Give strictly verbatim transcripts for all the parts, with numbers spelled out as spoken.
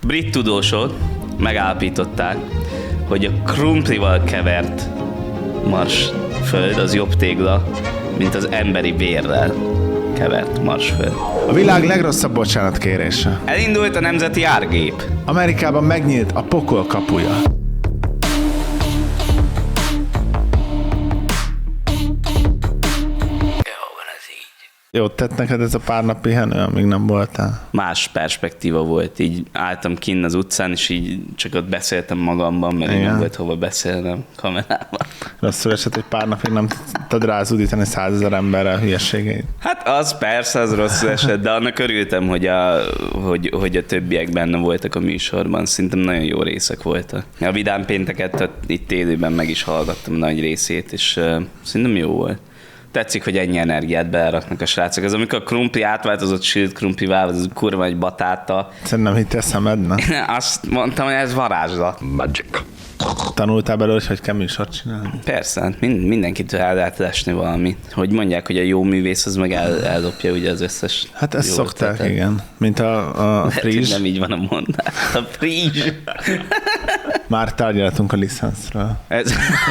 Brit tudósok megállapították, hogy a krumplival kevert marsföld az jobb tégla, mint az emberi vérrel kevert marsföld. A világ legrosszabb bocsánatkérése. Elindult a nemzeti árgép. Amerikában megnyílt a pokol kapuja. Jót tett neked ez a pár nap pihenő, amíg nem voltál? Más perspektíva volt, így álltam kinn az utcán, és így csak ott beszéltem magamban, mert így nem volt hova beszélnem kamerában. Rosszul esett, hogy pár napig nem tudtad rázudítani százezer emberrel a hülyeségeit. Hát az persze, az rosszul esett, de annak örültem, hogy a, hogy, hogy a többiek benne voltak a műsorban. Szerintem nagyon jó részek voltak. A Vidám pénteket itt élőben meg is hallgattam nagy részét, és uh, szerintem jó volt. Tetszik, hogy ennyi energiát beleraknak a srácok. Az, amikor a krumpli átváltozott sült krumplivá, az kurva egy batáta. Szerintem hittél szemednek? Azt mondtam, hogy ez varázslat. Magic. Tanultál belőle, hogy hogy kell műsort csinálni? Persze, hát mind, mindenkitől el lehet lesni valami. Hogy mondják, hogy a jó művész az meg el, eldobja ugye az összes. Hát ezt szokták, ötletet. Igen. Mint a, a frizs. Nem így van a mondás. A frizs. Már tárgyaltunk a licenszről. Ez...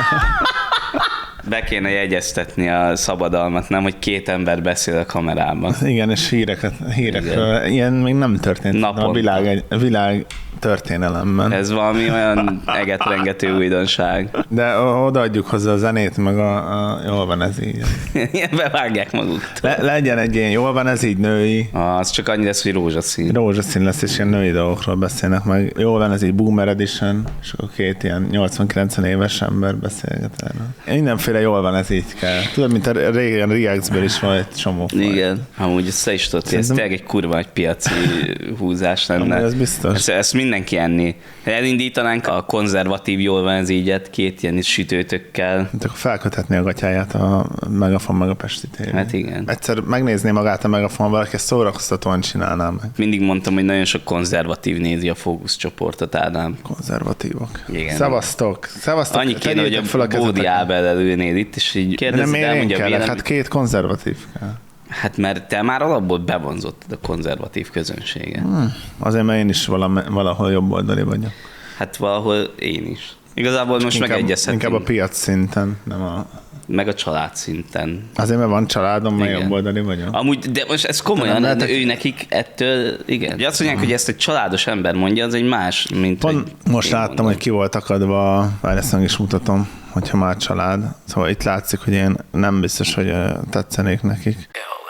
Be kéne jegyeztetni a szabadalmat, nem, hogy két ember beszél a kamerában. Igen, és híreket, hírekről. Igen. Ilyen még nem történt Naponta. a világ, a világ történelemben. Ez valami olyan egetrengető újdonság. De odaadjuk hozzá a zenét, meg a, a jól van ez így. Ilyen bevágják maguktól. Le, legyen egy ilyen jól van ez így női. Az csak annyi lesz, hogy rózsaszín. Rózsaszín lesz, és ilyen női dolgokról beszélnek meg. Jól van ez így Boomer Edition, és akkor két ilyen nyolcvan-kilencven éves ember beszélget erről. Mindenféle jól van ez így kell. Tudod, mint a régen Reacts-ből is van egy csomó faj. Igen, amúgy össze is tudod, hogy ez tényleg egy kurva egy piaci húzás lenne. Ez biztos. Ezt, ezt mindenki enni. Elindítanánk a konzervatív jól van ez ígyet két ilyen sütőtökkel. Hát akkor felköthetné a gatyáját a Megafon meg a Pesti té vé. Hát igen. Egyszer megnézné magát a Megafon, valaki ezt szórakoztatóan csinálná meg. Mindig mondtam, hogy nagyon sok konzervatív nézi a fókuszcsoportot, Ádám. Konzervatívok. Igen. Szevasztok. Szevasztok. Annyi kéne, hogy a Bódi Ábel előnéd itt, és így kérdezd el, hogy a vélemény... Hát két konzervatív kell. Hát mert te már alapból bevonzottad a konzervatív közönséget. Hmm. Azért, mert én is valahol jobboldali vagyok. Hát valahol én is. Igazából most inkább, megegyezhetünk. Inkább a piac szinten, nem a... Meg a család szinten. Azért, mert van családom, meg jobboldali vagyok. Amúgy, de most ez komolyan, de lehetek... ő nekik ettől, igen. Ugye azt mondják, hmm. hogy ezt egy családos ember mondja, az egy más, mint Pont most láttam, mondom. Hogy ki volt akadva, várj, ezt meg is mutatom, hogyha már család. Szóval itt látszik, hogy én nem biztos, hogy tetszenék nekik.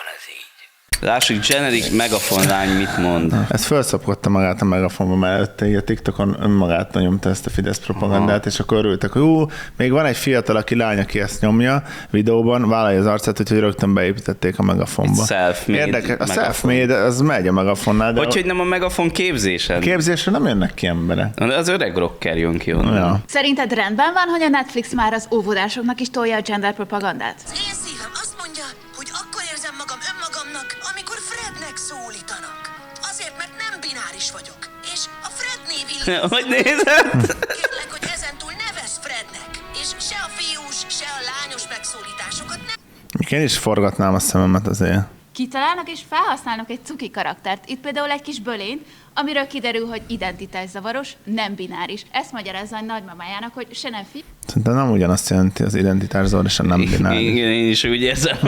Lássuk, Generic Megafon lány mit mond. Ez felszapkodta magát a Megafonba, mert a TikTokon önmagát nyomta ezt a Fidesz propagandát, aha. És akkor örültek, hogy ú, még van egy fiatal, aki lány, aki ezt nyomja videóban, vállalja az arcát, úgyhogy rögtön beépítették a Megafonba. Self-made. Érdekes, a self-made, az megy a Megafonnál. De hogy, hogy nem a Megafon képzésen? Képzésre nem jönnek ki emberek. Az öreg rocker jön ki onnan. Ja. Szerinted rendben van, hogy a Netflix már az óvodásoknak is tolja a gender propagandát? Az én szívem azt mondja, hogy akkor érzem magam önmagamnak, amikor Frednek szólítanak. Azért, mert nem bináris vagyok. És a Fred név illik. Hogy nézed? Kérlek, hogy ezentúl nevezz Frednek. És se a fiús, se a lányos megszólításokat nem... Én is forgatnám a szememet azért. Kitalálnak és felhasználnak egy cuki karaktert. Itt például egy kis bölényt, amiről kiderül, hogy identitászavaros, nem bináris. Ezt magyarázza a nagymamájának, hogy se nem fi... Szerintem nem ugyanazt jelenti az identitászavaros, és a nem bináris. Igen, én is úgy érzem,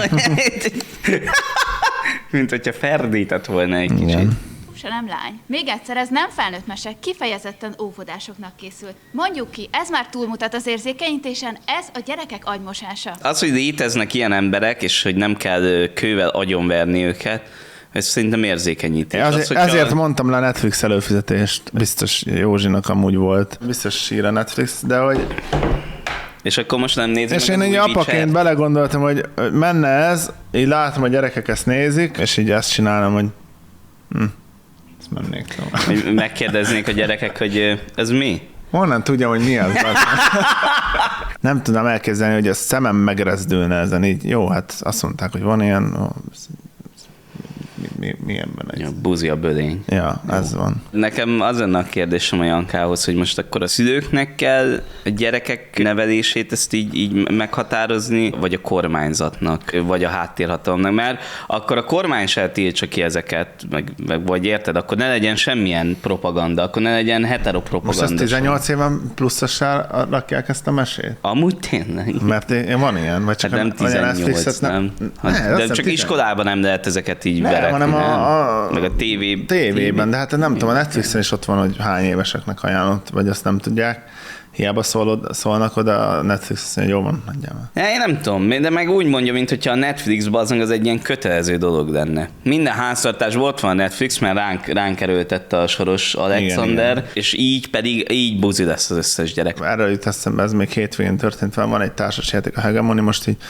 mint hogyha ferdített volna egy kicsit. Igen. Se nem lány. Még egyszer, ez nem felnőtt mese, kifejezetten óvodásoknak készült. Mondjuk ki, ez már túlmutat az érzékenyítésen, ez a gyerekek agymosása. Az, hogy léteznek ilyen emberek, és hogy nem kell kővel agyonverni őket, ez szerintem érzékenyítés. Azért, az, hogyha... ezért mondtam le a Netflix előfizetést. Biztos Józsinak amúgy volt. Biztos sír a Netflix, de hogy... És akkor most nem nézem. És én egy apaként belegondoltam, hogy menne ez, így látom, a gyerekek ezt nézik, és így ezt csinálom, hogy... Hm. Mennék tovább. Megkérdeznék a gyerekek, hogy ez mi? Honnan tudjam, hogy mi az? Nem tudom elképzelni, hogy a szemem megrezdülne ezen így. Jó, hát azt mondták, hogy van ilyen... mi, mi ebben egy... Ja, buzi a bölény. Ja, ez van. Nekem az lenne a kérdésem a Jankához, hogy most akkor a szülőknek kell a gyerekek nevelését ezt így, így meghatározni, vagy a kormányzatnak, vagy a háttérhatalomnak, mert akkor a kormány se tiltsa ki ezeket, meg, meg vagy érted, akkor ne legyen semmilyen propaganda, akkor ne legyen heteropropaganda. Most ezt tizennyolc éven pluszosra rakják ezt a mesét? Amúgy tényleg. Mert van ilyen, vagy csak hát nem tizennyolc, nem. nem. Hát, ne, de csak iskolában nem lehet ezeket így ne, veretni, hanem a, a, meg a tévé, tévében, de hát nem tudom, a Netflixen is ott van, hogy hány éveseknek ajánlott, vagy azt nem tudják. Hiába szólod, szólnak oda a Netflix, hogy jó van, nagyjából. Ja, én nem tudom, de meg úgy mondja, mint hogyha a Netflix bazdmeg az egy ilyen kötelező dolog lenne. Minden háztartásban ott van a Netflix, mert ránk, ránk erőltette a Soros Alexander, igen, igen. És így pedig így buzi lesz az összes gyerek. Erről jut eszembe, ez még hétvégén történt, van egy társasjáték a Hegemony, most így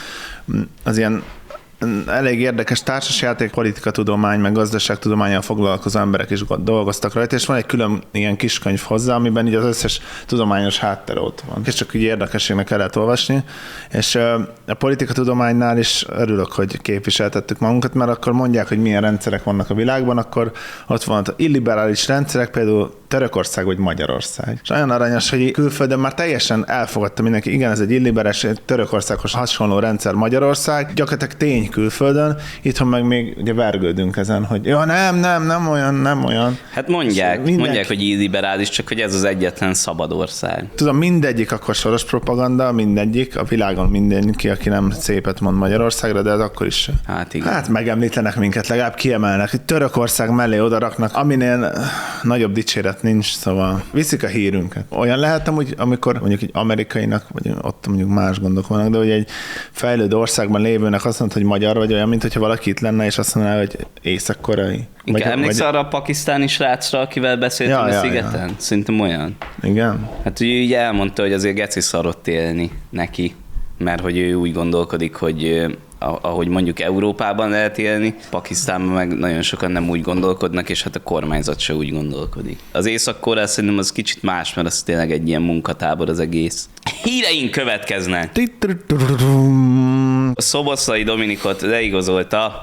az ilyen elég érdekes társasjáték, politikatudomány, meg gazdaságtudománnyal foglalkozó emberek is dolgoztak rajta, és van egy külön ilyen kiskönyv hozzá, amiben így az összes tudományos háttér ott van. És csak így érdekességnek kellett olvasni, és a politikatudománynál is örülök, hogy képviseltettük magunkat, mert akkor mondják, hogy milyen rendszerek vannak a világban, akkor ott van az illiberális rendszerek, például Törökország vagy Magyarország. És olyan aranyos, hogy külföldön már teljesen elfogadta mindenki, igen, ez egy illiberális Törökországhoz hasonló rendszer Magyarország, gyakorlatilag tény külföldön, itthon meg még ugye vergődünk ezen, hogy ja, nem, nem, nem olyan, nem olyan. Hát mondják, mindenki... mondják, hogy illiberális, csak hogy ez az egyetlen szabad ország. Tudom, mindegyik akkor Soros propaganda, mindegyik, a világon mindenki, aki nem szépet mond Magyarországra, de ez akkor is. Hát igen. Hát megemlítenek minket, legalább kiemelnek, hogy Törökország mellé odaraknak, aminél nagyobb dicséret nincs, szóval viszik a hírünket. Olyan lehet amúgy, amikor mondjuk egy amerikainak, vagy ott mondjuk más gondok vannak, de hogy egy fejlődő országban lévőnek azt mondta, hogy magyar vagy, olyan, mint hogyha valaki itt lenne, és azt mondaná, hogy észak-koreai. Vagy, emlékszel vagy... arra a pakisztáni srácra, akivel beszéltem ja, a szigeten? Ja. Szerintem olyan. Igen? Hát ugye így elmondta, hogy azért geci szarott élni neki, mert hogy ő úgy gondolkodik, hogy ahogy mondjuk Európában lehet élni, Pakisztánban meg nagyon sokan nem úgy gondolkodnak, és hát a kormányzat se úgy gondolkodik. Az Észak-Korea szerintem az kicsit más, mert az tényleg egy ilyen munkatábor az egész. Híreink következnek! A Szoboszlai Dominikot leigazolta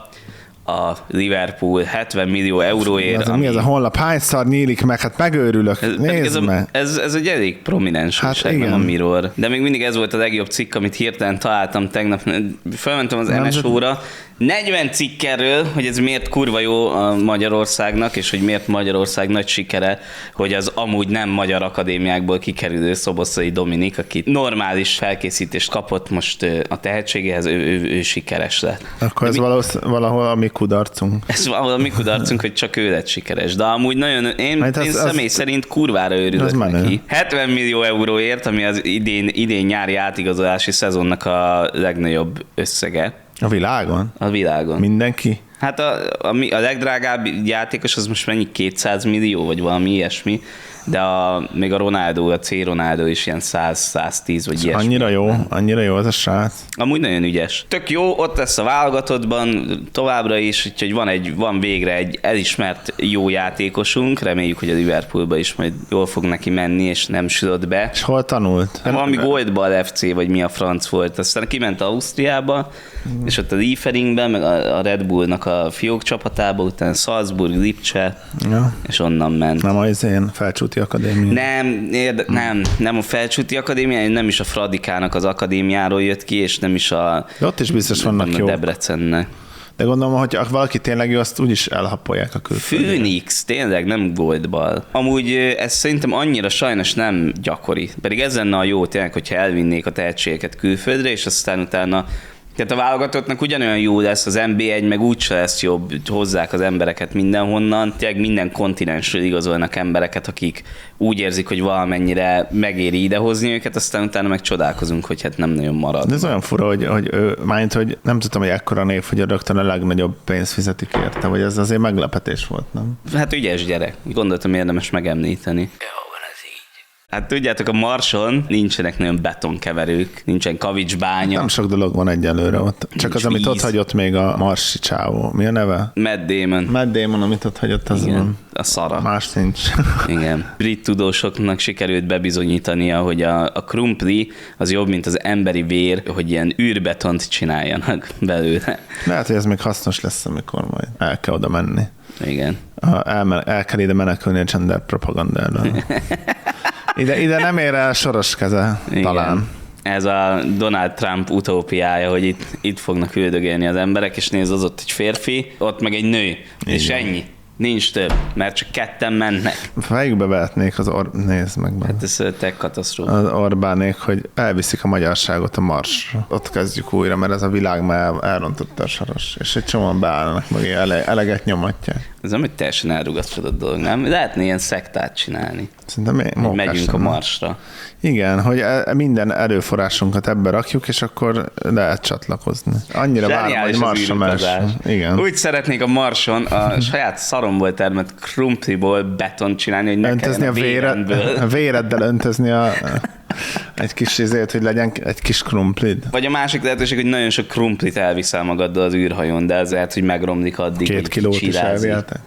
a Liverpool hetven millió euróért. Ez, ami... Mi ez a honlap? Hányszor nyílik meg? Hát megőrülök. Ez, Nézd ez, a, meg. Ez, ez egy elég prominens hát újság, nem a Mirror. De még mindig ez volt a legjobb cikk, amit hirtelen találtam tegnap. Felmentem az en es ó-ra. negyven cikk erről, hogy ez miért kurva jó a Magyarországnak, és hogy miért Magyarország nagy sikere, hogy az amúgy nem magyar akadémiákból kikerülő Szoboszlai Dominik, aki normális felkészítést kapott most a tehetségéhez, ő, ő, ő sikeres lett. Akkor ez mi... valahol a mi kudarcunk. Ez valahol a mi kudarcunk, hogy csak ő lett sikeres. De amúgy nagyon, én, hát én az, személy az... szerint kurvára örülök neki. hetven millió euróért, ami az idén, idén nyári átigazolási szezonnak a legnagyobb összege. A világon? A világon. Mindenki? Hát a, a, a legdrágább játékos az most mennyi? kétszáz millió, vagy valami ilyesmi, de a, még a Ronaldo, a C. Ronaldo is ilyen száz-száztíz, vagy ilyesmi. Annyira jó, annyira jó az a srác. Amúgy nagyon ügyes. Tök jó, ott lesz a válogatottban továbbra is, úgyhogy van, egy, van végre egy elismert jó játékosunk, reméljük, hogy a Liverpoolba is majd jól fog neki menni, és nem sülött be. És hol tanult? Valami Goldball ef cé, vagy mi a franc volt. Aztán kiment Ausztriába, mm. és ott a Lieferingben, meg a Red Bullnak a fiók csapatába, utána Salzburg, Lipcse, ja. és onnan ment. Nem az én Felcsúti Akadémia. Nem, érde, nem, nem a Felcsúti Akadémia, nem is a Fradikának az akadémiáról jött ki, és nem is a, de ott is biztos vannak a jó. Debrecennek. De gondolom, hogy valaki tényleg jó, azt úgyis elhappolják a külföldön. Phoenix, tényleg nem Goldball. Amúgy ez szerintem annyira sajnos nem gyakori. Pedig ez lenne a jó tényleg, hogyha elvinnék a tehetségeket külföldre, és aztán utána tehát a válogatottnak ugyanolyan jó lesz, az en bé egy meg úgyse lesz jobb, hozzák az embereket mindenhonnan. Tényleg minden kontinensről igazolnak embereket, akik úgy érzik, hogy valamennyire megéri idehozni őket, aztán utána meg csodálkozunk, hogy hát nem nagyon marad. De ez olyan fura, hogy, hogy ő, mármint, hogy nem tudtam, hogy ekkora név, hogy rögtön a legnagyobb pénzt fizetik érte, vagy ez azért meglepetés volt, nem? Hát ügyes gyerek. Gondoltam, érdemes megemlíteni. Hát tudjátok, a Marson nincsenek nagyon betonkeverők, nincsen kavicsbánya. Nem sok dolog van egyelőre ott. Csak Nincs az, amit víz. ott hagyott még a marsi csávó. Mi a neve? Matt Damon. Matt Damon, amit ott hagyott, az Igen, van. a szara. Más nincs. Igen. Brit tudósoknak sikerült bebizonyítania, hogy a, a krumpli az jobb, mint az emberi vér, hogy ilyen űrbetont csináljanak belőle. Lehet, hogy ez még hasznos lesz, amikor majd el kell oda menni. Igen. El, el kell ide menekülni a gender propagandára. Ide, ide nem ér el soros keze, Igen. talán. Ez a Donald Trump utópiája, hogy itt, itt fognak üldögélni az emberek, és nézd, az ott egy férfi, ott meg egy nő. Igen. És ennyi. Nincs több, mert csak ketten mennek. Fejükbe vehetnék az or... Nézd meg be. Hát ez tech katasztrófa. Az Orbánék, hogy elviszik a magyarságot a Marsra. Ott kezdjük újra, mert ez a világ már el, elrontotta a saros. És egy csomóan beállnak meg, ele, eleget nyomatják. Ez nem egy teljesen elrugaszkodott dolog, nem? Lehetne ilyen szektát csinálni. Szerintem még mókás Megyünk a lenne. Marsra. Igen, hogy e- minden erőforrásunkat ebbe rakjuk, és akkor lehet csatlakozni. Annyira várom, hogy Zseniális az Marsra űrutazás. mess. Igen. Úgy szeretnék a Marson a saját szaromból termett krumpliból betont csinálni, hogy ne Öntözni a, kelljen véred, véremből. a véreddel öntözni a, egy kis izét, hogy legyen egy kis krumplid. Vagy a másik lehetőség, hogy nagyon sok krumplit elviszel magaddal az űrhajón, de ez lehet, hogy megromlik addig, Két hogy kilót is csirázik. elvihetek.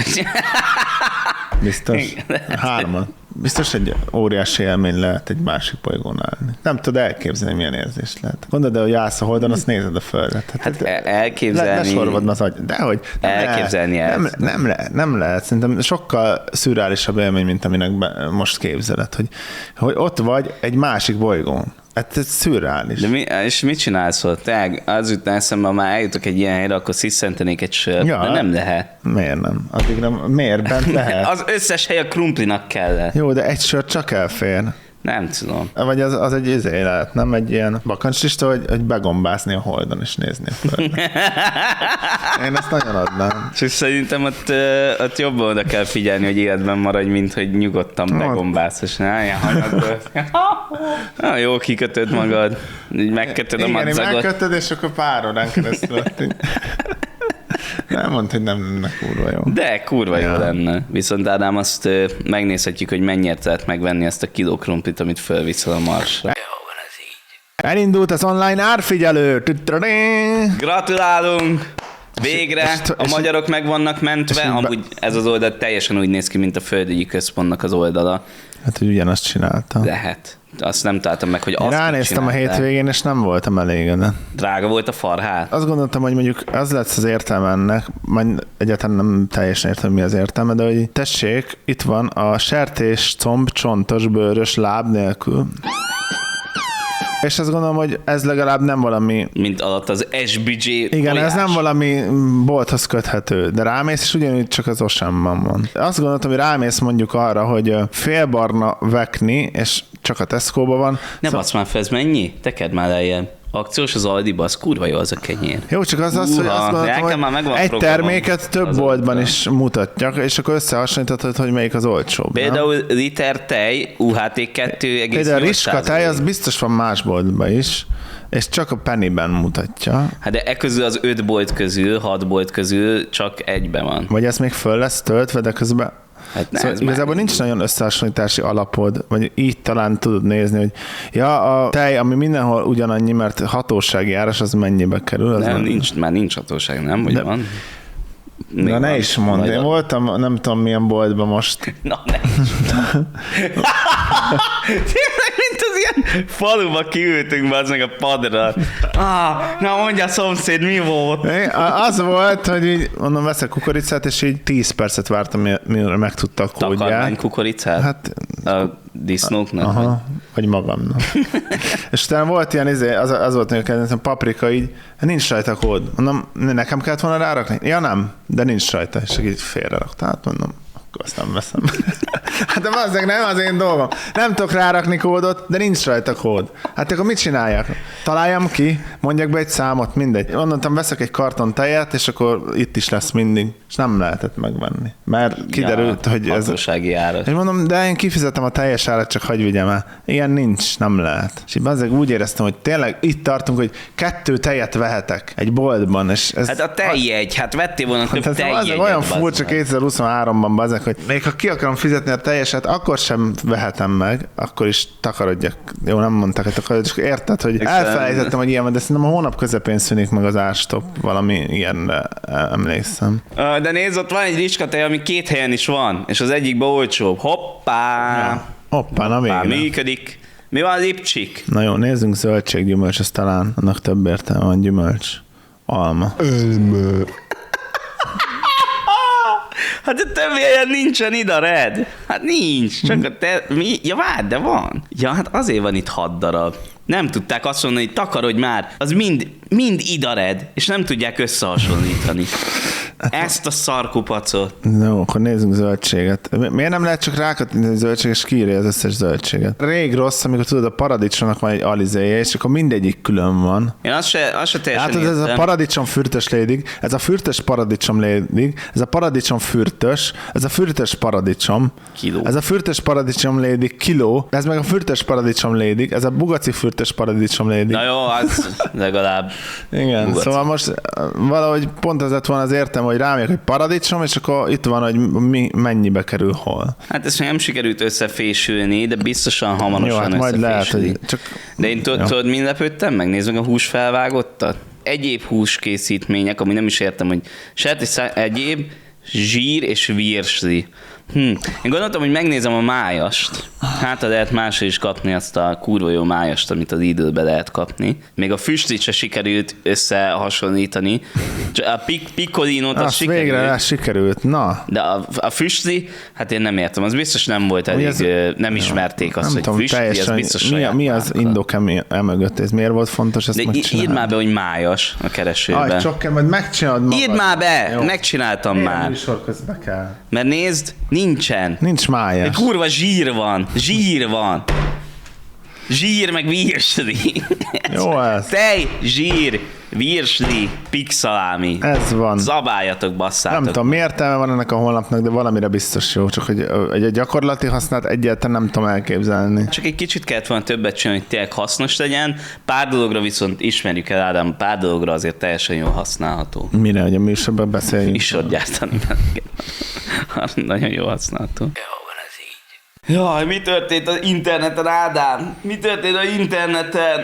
Biztos? Hárman. Biztos egy óriási élmény lehet egy másik bolygón állni. Nem tudod elképzelni, milyen érzés lehet. Gondolod, de hogy állsz a holdon, azt nézed a földet. Hát le, elképzelni... lesorvadna az agy. Dehogy. Nem Elképzelni lehet, ezt. nem, nem, lehet, nem lehet. Szerintem sokkal szürreálisabb élmény, mint aminek be, most képzeled, hogy, hogy ott vagy egy másik bolygón. Hát ez szürreális. De mi, és mit csinálsz ott? Te, az jutna eszembe, ha már eljutok egy ilyen helyre, akkor sziszentenék egy sört, Ja. de nem lehet. Miért nem? Addig nem. Miért bent lehet? Az összes hely a krumplinak kellett. Jó, de egy sört csak elfér. Nem tudom. Vagy az, az egy izé lehet, nem egy ilyen bakancslista, hogy, hogy begombázni a holdon és nézni a földet. Én ezt nagyon adnám. Csak szerintem ott, ö, ott jobban oda kell figyelni, hogy életben maradj, mint hogy nyugodtan begombálsz, és ne ilyen hanyagból. Ah, jó, kikötöd magad, így megkötöd a Igen, madzagot. megkötöd, és akkor pár órán keresztül ott így. Nem mondd, hogy nem lenne kurva jó. De kurva jó Ja. lenne. Viszont Ádám, azt ö, megnézhetjük, hogy mennyire lehet megvenni ezt a kiló krumplit, amit fölviszel a Marsra. Elindult az online árfigyelő. Gratulálunk! Végre És- és- a és- magyarok meg vannak mentve, és így be- amúgy ez az oldal teljesen úgy néz ki, mint a földügyi központnak az oldala. Hát, hogy ugyanazt csináltam. Lehet. Azt nem találtam meg, hogy Én azt ránéztem a csinálták. hétvégén, és nem voltam elégedett. Drága volt a farhát? Azt gondoltam, hogy mondjuk az lesz az értelme ennek, majd egyáltalán nem teljesen értem, mi az értelme, de hogy tessék, itt van a sertés, comb, csontos, bőrös, láb nélkül. És azt gondolom, hogy ez legalább nem valami... Mint alatt az es bé gé Igen, tojás. ez nem valami bolthoz köthető, de rámész, és ugyanúgy csak az Osamban van. Azt gondoltam, hogy rámész mondjuk arra, hogy félbarna vekni, és csak a Tesco-ban van. Ne basz már fel, ez mennyi? Tekerd már lejjebb. Akciós az Aldiba, az kurva jó az a kenyér. Jó, csak az az, hogy Uha, azt nekem már gondoltam, megvan hogy egy programom terméket több azóta. boltban is mutatják, és akkor összehasonlíthatod, hogy melyik az olcsóbb. nem? Például liter tej, u há té kettő egész nyolc Például a riska tej, százalék. az biztos van más boltban is, és csak a pennyben mutatja. Hát de e közül az öt bolt közül, hat bolt közül csak egyben van. Vagy ez még föl lesz töltve, de közben... Hát ne, Szóval ez igazából már- nincs nagyon összehasonlítási alapod, vagy így talán tudod nézni, hogy ja, a tej, ami mindenhol ugyanannyi, mert hatósági áras, az mennyibe kerül? Az Nem, nem, nincs, már nincs hatóság, nem? Vagy De- van? Na Még ne van. is mondd, Majd én a- voltam, nem tudom milyen boltban most. Na, ne is. Tényleg, mint az ilyen faluba kiültünk be az meg a padra. Ah, na mondja a szomszéd, mi volt? Én- Az volt, hogy így mondom, veszek kukoricát, és így tíz percet vártam, mi- mire megtudta a Takarmány kódját. kukoricát? Hát, A disznóknak? vagy? aha, vagy magamnak. És utána volt ilyen, izé, az, az volt, hogy a paprika így, nincs rajta kód. Mondom, nekem kellett volna rárakni? Ja nem, de nincs rajta. És így félre raktam. Hát mondom, akkor azt nem veszem. Hát de bazzeg, nem az én dolgom. Nem tudok rárakni kódot, de nincs rajta kód. Hát akkor mit csináljak? Találjam ki, mondjak be egy számot, mindegy. Mondtam, veszek egy karton tejet, és akkor itt is lesz mindig. És nem lehetett megvenni. Mert kiderült, ja, hogy ez... hatósági árat. És mondom, de én kifizetem a teljes árat, csak hagyj vigyem el. Ilyen nincs, nem lehet. És így azért úgy éreztem, hogy tényleg itt tartunk, hogy kettő tejet vehetek egy boltban. És ez, Hát a tejjegy, hát vettél volna több hát tejjegyet. olyan furcsa kétezer-huszonháromban bazeg, hogy még ha ki akarom fizetni a teljeset, akkor sem vehetem meg, akkor is takarodjak. Jó, nem mondták, hogy takarodjak, csak érted, hogy elfelejtettem, hogy ilyen van, de szerintem a hónap közepén szűnik meg az árstop, valami ilyenre emlékszem. De nézd, ott van egy ricskatej, ami két helyen is van, és az egyikben olcsóbb. Hoppá! Ja. Hoppá, na Hoppá, végre. működik. Mi van az ipcsik? Na jó, nézzünk zöldséggyümölcs, az talán annak több értelme van, gyümölcs. Alma. Hát a többi helyen nincsen ida red. Hát nincs, csak a te... Mi? Ja várj, de van. Ja, hát azért van itt hat darab. Nem tudták azt mondani, hogy takarodj már. Az mind, mind ida red, és nem tudják összehasonlítani. Ezt a szarkupacot. Jó, akkor nézzünk zöldséget. Mi- Miért nem lehet csak rákattintani a zöldséget, és kiírja az összes zöldséget? Rég rossz, amikor tudod, a paradicsomnak van egy alizéje, és akkor mindegyik külön van. Én azt se, azt se teljesen Látod, ez a értem. paradicsom fürtös lédig, ez a fürtös paradicsom lédig, ez a paradicsom fürtös, ez a fürtös paradicsom, Kiló. ez a fürtös paradicsom lédig kiló, ez meg a fürtös paradicsom lédig, ez a bugaci fürtös paradicsom lédig. Na jó, az legalább. Igen, Bugaci. szóval most valahogy pont ez lett volna az értem, hogy rámegyek, hogy paradicsom, és akkor itt van, hogy mi, mennyibe kerül hol. Hát ezt még nem sikerült összefésülni, de biztosan hamarosan Jó, hát majd lehet, összefésüli. hogy csak... De én Jó. tudod, mind lepődtem meg? Nézd meg a húsfelvágottat. Egyéb húskészítmények, ami nem is értem, hogy sertés, egyéb, zsír és virsli. Hm. Én gondoltam, hogy megnézem a májast. Hát lehet másra is kapni azt a kurva jó májast, amit az időbe lehet kapni. Még a füstit se sikerült összehasonlítani. Csak a pik- piccolinót az Azt sikerült. végre rá sikerült, na. De a, a füstli, hát én nem értem, az biztos nem volt elég, ez- ez, nem ismerték azt, Nem hogy tudom, füstli, az teljesen, biztos mi, a- saját mi az márka. indok emögött, ez miért volt fontos ezt De í- megcsinálni? írd már be, hogy májas a keresőben. Aj, csak kell, majd megcsinálod magad. Írd már be, Jó. megcsináltam Miért már. műsor közben kell? Mert nézd, nincsen. Nincs mája. De kurva zsír van, zsír van. Zsír meg virsli. Jó ez. Tej, zsír, virsli, pixalámi. Ez van. Zabáljatok, basszátok. Nem tudom, mi értelme van ennek a honlapnak, de valamire biztos jó. Csak hogy egy egy gyakorlati használat egyáltalán nem tudom elképzelni. Csak egy kicsit kellett volna többet csinálni, hogy tényleg hasznos legyen. Pár dologra viszont ismerjük el, Ádám, pár dologra azért teljesen jól használható. Mire, hogy a műsorban beszéljünk? Műsort gyártani. Nagyon jól használható. Jó van ez így. Jaj, mi történt az interneten, Ádám? Mi történt az interneten?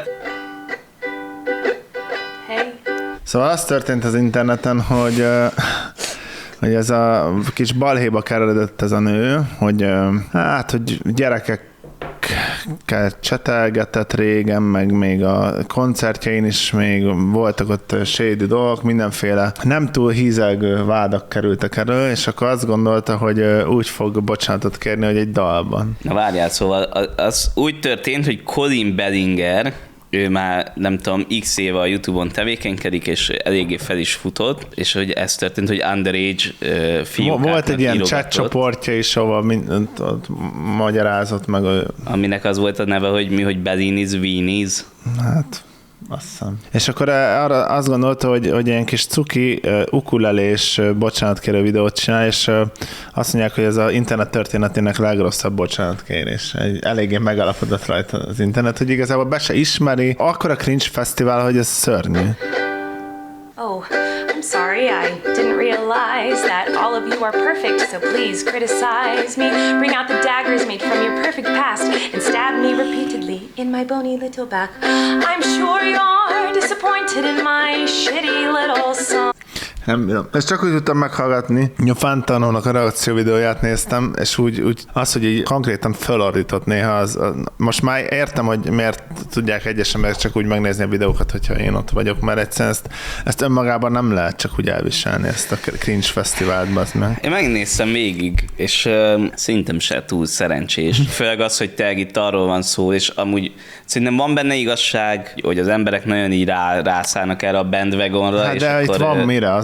Hey. Szóval az történt az interneten, hogy, ö, hogy ez a kis balhéba keredett ez a nő, hogy ö, hát, hogy gyerekek csetelgetett régen, meg még a koncertjein is még voltak ott shady dolgok, mindenféle nem túl hízelgő vádak kerültek elő, és akkor azt gondolta, hogy ö, úgy fog bocsánatot kérni, hogy egy dalban. Na várjál, szóval az úgy történt, hogy Colin Bellinger, ő már nem tudom, x éve a Youtube-on tevékenykedik, és eléggé fel is futott, és hogy ez történt, hogy underage uh, fiúkáknak Volt egy ilyen írogatott, chat csoportja is, ahol mindent ott magyarázott meg, ö, aminek az volt a neve, hogy mi, hogy Bellinis, Weenies. hát azt hiszem. És akkor arra azt gondolta, hogy, hogy ilyen kis cuki uh, ukulelés uh, bocsánatkérő videót csinál, és uh, azt mondják, hogy ez az internet történetének legrosszabb bocsánatkérés. Egy, eléggé megalapodott rajta az internet, hogy igazából be se ismeri. Akkora cringe fesztivál, hogy ez szörnyű. Oh, I'm sorry, I didn't realize that all of you are perfect, so please criticize me. Bring out the daggers made from your perfect past and stab me repeatedly in my bony little back. I'm sure you're disappointed in my shitty little song. Nem, nem. Ezt csak úgy tudtam meghallgatni. A Fantanónak a reakció videóját néztem, és úgy, úgy az, hogy így konkrétan fölordított néha, az, az, most már értem, hogy miért tudják egyes emberek csak úgy megnézni a videókat, hogyha én ott vagyok, mert egyszerűen ezt, ezt önmagában nem lehet csak úgy elviselni, ezt a cringe fesztivált, bazd meg. Én megnéztem végig, és uh, szerintem se túl szerencsés. Főleg az, hogy tényleg itt arról van szó, és amúgy szerintem van benne igazság, hogy az emberek nagyon így rá, rászállnak erre a bandwagonra. Hát és de akkor, itt van uh, mire, az a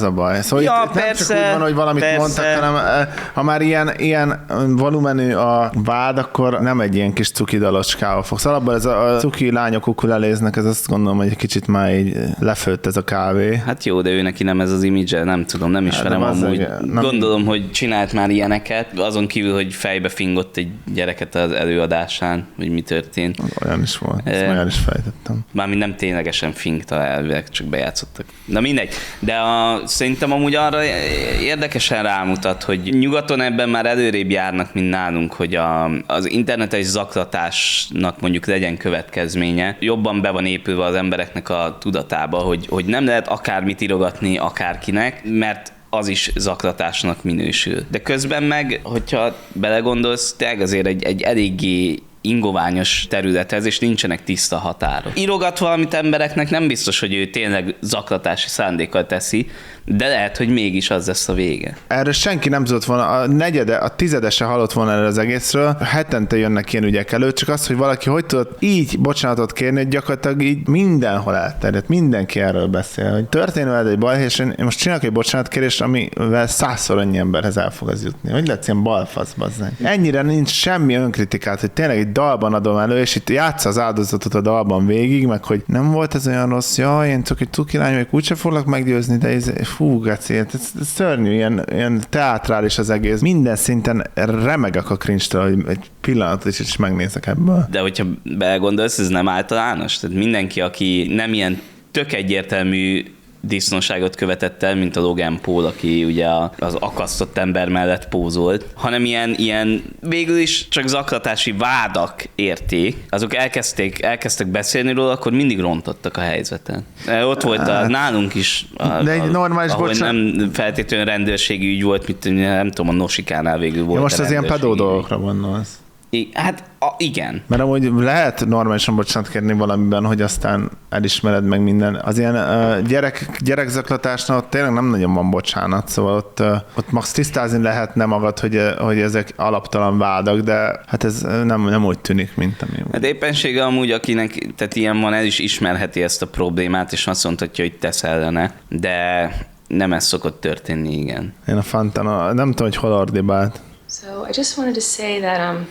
a baj. Szóval Ja, itt, itt persze, nem csak úgy van, hogy valamit persze. mondtak, hanem ha már ilyen, ilyen volumenű a vád, akkor nem egy ilyen kis cuki dalocskával fogsz. Alapban ez a, a cuki lányok ukuleléznek, ez azt gondolom, hogy egy kicsit már így lefőtt ez a kávé. Hát jó, de ő neki nem ez az image, nem tudom, nem ismerem Hát, amúgy. nem Gondolom, hogy csinált már ilyeneket, azon kívül, hogy fejbe fingott egy gyereket az előadásán, hogy mi történt. Olyan is volt, ezt E... már el is fejtettem. Mármint nem ténylegesen fingta elvileg, csak bejátszottak. Na mindegy. De a, szerintem amúgy arra érdekesen rámutat, hogy nyugaton ebben már előrébb járnak, mint nálunk, hogy a, az internetes zaklatásnak mondjuk legyen következménye. Jobban be van épülve az embereknek a tudatába, hogy, hogy nem lehet akármit írogatni akárkinek, mert az is zaklatásnak minősül. De közben meg, hogyha belegondolsz, tényleg azért egy, egy eléggé ingoványos területhez, és nincsenek tiszta határok. Írogat valamit embereknek, nem biztos, hogy ő tényleg zaklatási szándékkal teszi, de lehet, hogy mégis az lesz a vége. Erről senki nem tudott volna, a negyede, a tizedese halott volna erről az egészről, hetente jönnek ilyen ügyek elő, csak az, hogy valaki hogy tudott így bocsánatot kérni, hogy gyakorlatilag így mindenhol elterjedt, mindenki erről beszél, hogy történő veled egy baj, és én most csinálok egy bocsánatkérést, amivel százszor annyi emberhez el fog az jutni. Hogy lesz ilyen balfasz, bazzánk. Ennyire nincs semmi önkritikát, hogy tényleg egy dalban adom elő, és itt játsza az áldozatot a dalban végig, meg hogy nem volt ez olyan rossz, jaj, én csak egy tukilány vagyok, úgyse foglak meggyőzni, de ez, fú, geci, ez, ez szörnyű, ilyen, ilyen teátrális az egész. Minden szinten remegek a cringe-től, hogy egy pillanatot is, is megnézek ebből. De hogyha belegondolsz, ez nem általános. Tehát mindenki, aki nem ilyen tök egyértelmű disznóságot követett el, mint a Logan Paul, aki ugye az akasztott ember mellett pózolt, hanem ilyen, ilyen végül is csak zaklatási vádak érték, azok elkezdték, elkezdtek beszélni róla, akkor mindig rontottak a helyzeten. Ott volt a, nálunk is, a, de egy normális ahol bocsánat... nem feltétlenül rendőrségi ügy volt, mint nem tudom, a Nosikánál végül volt. Ja, most az ilyen pedó dolgokra ügy. gondolsz. I, hát a, igen. Mert amúgy lehet normálisan bocsánat kérni valamiben, hogy aztán elismered meg minden. Az ilyen uh, gyerek, gyerekzaklatásnál ott tényleg nem nagyon van bocsánat, szóval ott, uh, ott max tisztázni lehetne magad, hogy, hogy ezek alaptalan vádak, de hát ez nem, nem úgy tűnik, mint ami. Hát éppensége amúgy, akinek tehát ilyen van, el is ismerheti ezt a problémát, és azt mondhatja, hogy tesz ellene, de nem ez szokott történni, igen. Én a Fantana, nem tudom, hogy hol ordibált. So I just wanted to say that um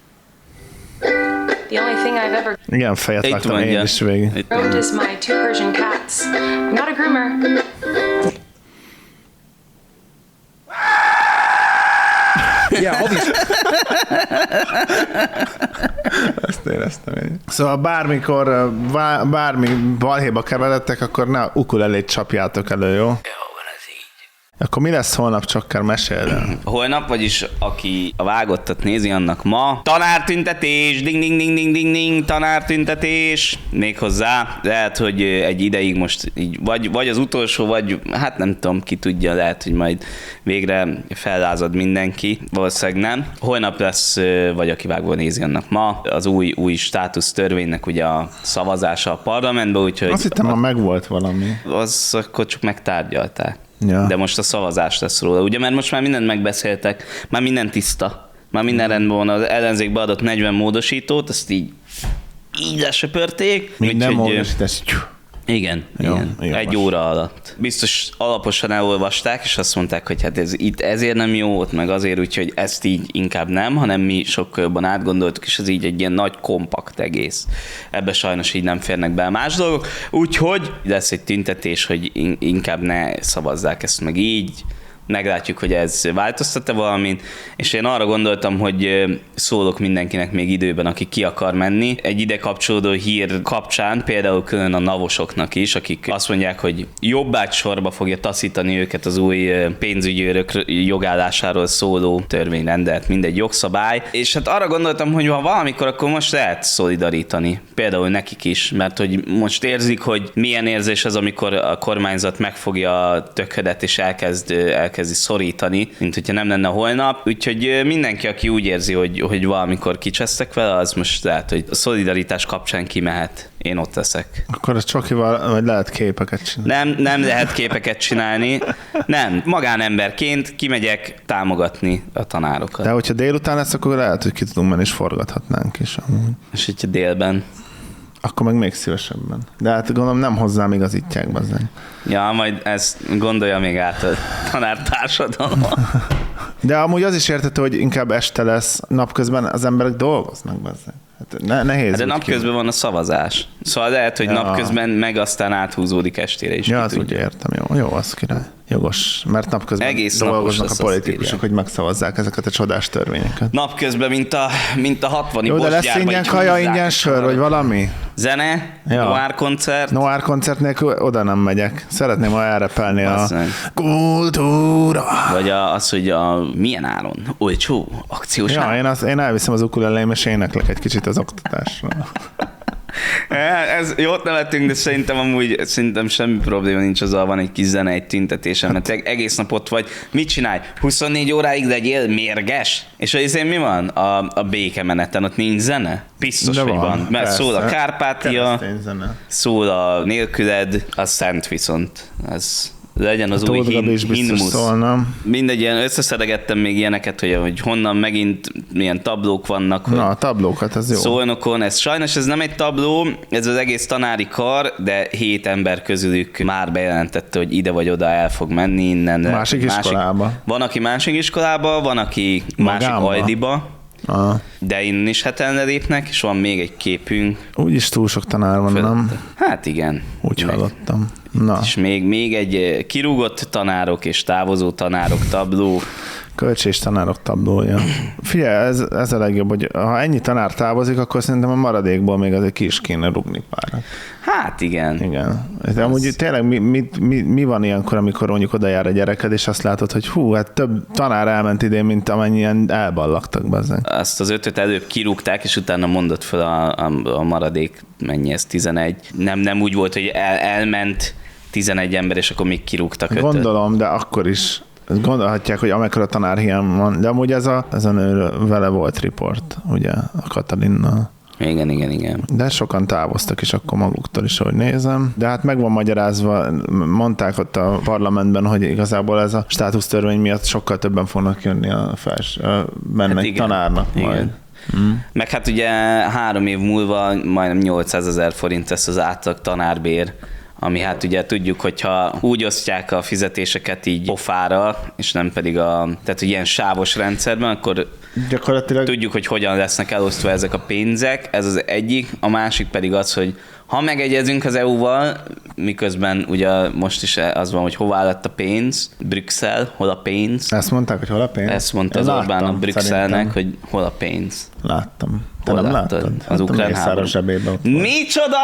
the only thing I've ever Igen, fejet Itt vágtam mondja. én is végig. Itt groomed is my two Persian cats. I'm not a groomer. Yeah, all these... Ezt éreztem én. Szóval bármikor, bár, bármi balhéba keveredtek, akkor ne ukulelét csapjátok elő, jó? Akkor mi lesz holnap, Csokkár, meséld el. Holnap, vagyis aki a vágottat nézi, annak ma tanártüntetés, ding, ding, ding, ding, ding, ding, tanártüntetés, méghozzá lehet, hogy egy ideig most így, vagy, vagy az utolsó, vagy hát nem tudom, ki tudja, lehet, hogy majd végre fellázad mindenki, valószínűleg nem. Holnap lesz, vagy aki vágva nézi, annak ma az új, új státusz törvénynek ugye a szavazása a parlamentben, úgyhogy... Azt hittem, már megvolt valami. Az akkor csak megtárgyalták. Ja. De most a szavazás lesz róla, ugye, mert most már mindent megbeszéltek, már minden tiszta, már minden rendben van, az ellenzékbe adott negyven módosítót, azt így, így lesöpörték. Minden úgyhogy, módosítás. Igen, Jó, igen. jó, Egy most. óra alatt. Biztos alaposan elolvasták, és azt mondták, hogy hát ez itt ezért nem jó, ott meg azért, úgyhogy ezt így inkább nem, hanem mi sokkal jobban átgondoltuk, és ez így egy ilyen nagy kompakt egész. Ebbe sajnos így nem férnek be más dolgok, úgyhogy lesz egy tüntetés, hogy in- inkább ne szavazzák ezt meg így, meglátjuk, hogy ez változtat-e valamit, és én arra gondoltam, hogy szólok mindenkinek még időben, aki ki akar menni. Egy ide kapcsolódó hír kapcsán, például külön a navosoknak is, akik azt mondják, hogy jobbágy sorba fogja taszítani őket az új pénzügyi örök jogállásáról szóló törvényrendelet, mindegy jogszabály. És hát arra gondoltam, hogy ha valamikor, akkor most lehet szolidarítani. Például nekik is, mert hogy most érzik, hogy milyen érzés az, amikor a kormányzat megfogja a töködet és elkezd, elkezd kezdi szorítani, mint hogyha nem lenne holnap. Úgyhogy mindenki, aki úgy érzi, hogy, hogy valamikor kicsesztek vele, az most lehet, hogy a szolidaritás kapcsán kimehet. Én ott leszek. Akkor a Csokival, vagy lehet képeket csinálni. Nem, nem lehet képeket csinálni. Nem, magánemberként kimegyek támogatni a tanárokat. De hogyha délután lesz, akkor lehet, hogy ki tudunk menni, és forgathatnánk is. Amúgy. És hogyha délben. Akkor meg még szívesebben. De hát gondolom nem hozzám igazítják bazen. Ja, majd ezt gondolja még át a tanártársadalom. De amúgy az is értető, hogy inkább este lesz, napközben az emberek dolgoznak bazen. Hát ne, nehéz. Hát de napközben van a szavazás. Szóval lehet, hogy ja. napközben meg aztán áthúzódik estére is. Ja, az úgy értem. Jó, jó, az király. Jogos. Mert napközben egész dolgoznak a politikusok, hogy megszavazzák ezeket a csodás törvényeket. Napközben, mint a, mint a hatvani jó, de lesz ingyen kaja, ingyen sör, vagy valami? Zene, ja. Noir koncert. Noir koncert nélkül oda nem megyek. Szeretném, ha elrepelni a kultúra. Vagy a, az, hogy a milyen áron? Olcsó, akciós ja, áron. én, az, én elviszem az ukulelém, és éneklek egy kicsit az oktatásra. Ez jót nevetünk, de szerintem amúgy szerintem semmi probléma nincs azzal, van egy kis zene, egy tüntetésen, mert egész nap ott vagy. Mit csinálj? huszonnégy óráig legyél mérges? És azért mi van? A, a békemeneten ott nincs zene? Biztos, de hogy van. van. Mert persze. Szól a Kárpátia, szól a Nélküled, a Szent viszont. Ez... legyen az a új himnusz. Mindegy, ilyen összeszedegettem még ilyeneket, hogy, hogy honnan megint milyen tablók vannak. Na, a tablókat, ez jó. Szolnokon. Ez, sajnos ez nem egy tabló, ez az egész tanári kar, de hét ember közülük már bejelentette, hogy ide vagy oda el fog menni innen. Másik, másik iskolába. Van, aki másik iskolába, van, aki másik Aldiba. Aha. De innen is heten lépnek, és van még egy képünk. Úgyis túl sok tanár van, fölötte. Nem? Hát igen. Úgy meg. Hallottam. Na. És még, még egy kirúgott tanárok és távozó tanárok tabló. Kölcsés tanárok tablója. Figyelj, ez, ez a legjobb, hogy ha ennyi tanár távozik, akkor szerintem a maradékból még azért ki is kéne rúgni párat. Hát igen. Igen. De amúgy tényleg mi, mi, mi, mi van ilyenkor, amikor mondjuk oda jár a gyereked, és azt látod, hogy hú, hát több tanár elment idén, mint amennyien elballagtak bezzeg. Azt az ötöt előbb kirúgták, és utána mondott fel a, a, a maradék, mennyi ez, tizenegy. Nem, nem úgy volt, hogy el, elment tizenegy ember, és akkor még kirúgtak ötöt. Gondolom, de akkor is gondolhatják, hogy amikor a tanárhiány van, de amúgy ez a, ez a nő vele volt riport, ugye, a Katalinnal. Igen, igen, igen. De sokan távoztak is akkor maguktól is, ahogy nézem. De hát meg van magyarázva, mondták ott a parlamentben, hogy igazából ez a státusztörvény miatt sokkal többen fognak jönni a fels, mennek hát tanárnak igen. Majd. Mm. Meg hát ugye három év múlva majdnem nyolcszázezer forint lesz az átlag tanárbér, ami hát ugye tudjuk, hogyha úgy osztják a fizetéseket így pofára, és nem pedig a, tehát ilyen sávos rendszerben, akkor gyakorlatilag tudjuk, hogy hogyan lesznek elosztva ezek a pénzek, ez az egyik, a másik pedig az, hogy ha megegyezünk az é u-val, miközben ugye most is az van, hogy hová lett a pénz, Brüsszel, hol a pénz. Ezt mondták, hogy hol a pénz? Ezt mondta az Orbán a Brüsszelnek, hogy hol a pénz. Láttam. Te hol nem láttad? láttad? Az ukrán háború. Micsoda?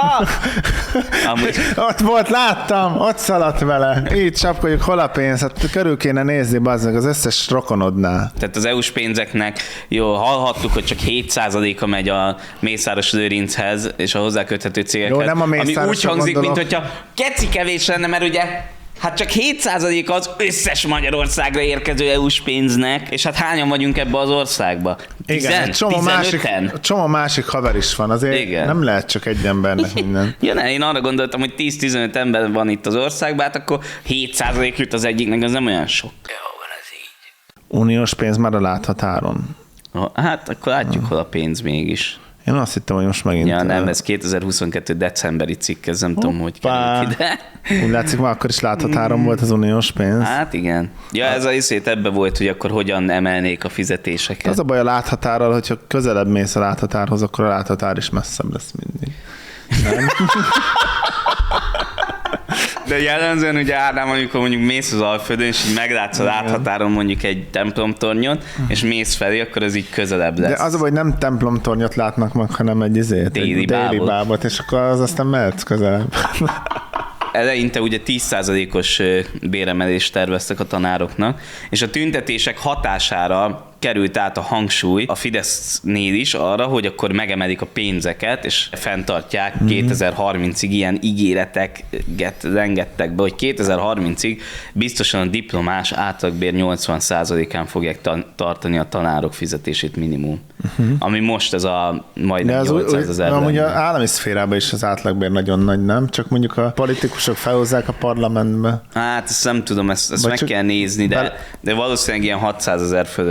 Amúgy... Ott volt, láttam, ott szaladt vele. Így csapkodjuk, hol a pénz? Hát körül kéne nézni, bazdmeg, az összes rokonodnál. Tehát az é u-s pénzeknek, jó, hallhattuk, hogy csak hét százaléka megy a Mészáros Lőrinchez, és a hozzá köthető cégekhez. Jó, nem a Mészáros, ami úgy hangzik, gondolok. mint hogyha keci kevés lenne, mert ugye hát csak hét százalék az összes Magyarországra érkező é u-s pénznek, és hát hányan vagyunk ebbe az országba? Igen, csomó másik, csomó másik haver is van, azért igen. Nem lehet csak egy embernek minden. Ja, ne, én arra gondoltam, hogy tíz-tizenöt ember van itt az országban, hát akkor hét százalék jut az egyiknek, az nem olyan sok. Jó, van ez így. Uniós pénz már a láthatáron. Hát akkor látjuk, hmm. hol a pénz mégis. Én azt hittem, hogy most megint... Ja, nem, ez kétezer-huszonkettő decemberi cikk, ez nem Hoppá. tudom, hogy került ide. Úgy látszik, már akkor is láthatáron volt az uniós pénz. Hát igen. Ja, ez a iszét ebbe volt, hogy akkor hogyan emelnék a fizetéseket. Az a baj a láthatárral, hogyha közelebb mész a láthatárhoz, akkor a láthatár is messzebb lesz mindig. Nem? De jellemzően ugye Ádám, amikor mondjuk mész az Alföldön, és így meglátsz a láthatáron mondjuk egy templomtornyot, és mész felé, akkor ez így közelebb lesz. De az a baj, nem templomtornyot látnak meg, hanem egy izét, déli, egy déli bábot. bábot, és akkor az aztán mehetsz közelebb. Eleinte ugye tíz százalékos béremelést terveztek a tanároknak, és a tüntetések hatására került át a hangsúly a Fidesznél is arra, hogy akkor megemelik a pénzeket, és fenntartják mm-hmm. kétezer-harmincig ilyen ígéreteket rengettek be, hogy kétezer-harmincig biztosan a diplomás átlagbér nyolcvan százalékán fogják ta- tartani a tanárok fizetését minimum. Uh-huh. Ami most ez a majdnem nyolcszázezer. Amúgy az állami szférában is az átlagbér nagyon nagy, nem? Csak mondjuk a politikusok felhozzák a parlamentbe. Hát ezt nem tudom, ezt, ezt meg csak, kell nézni, de, de valószínűleg ilyen hatszázezer fölött van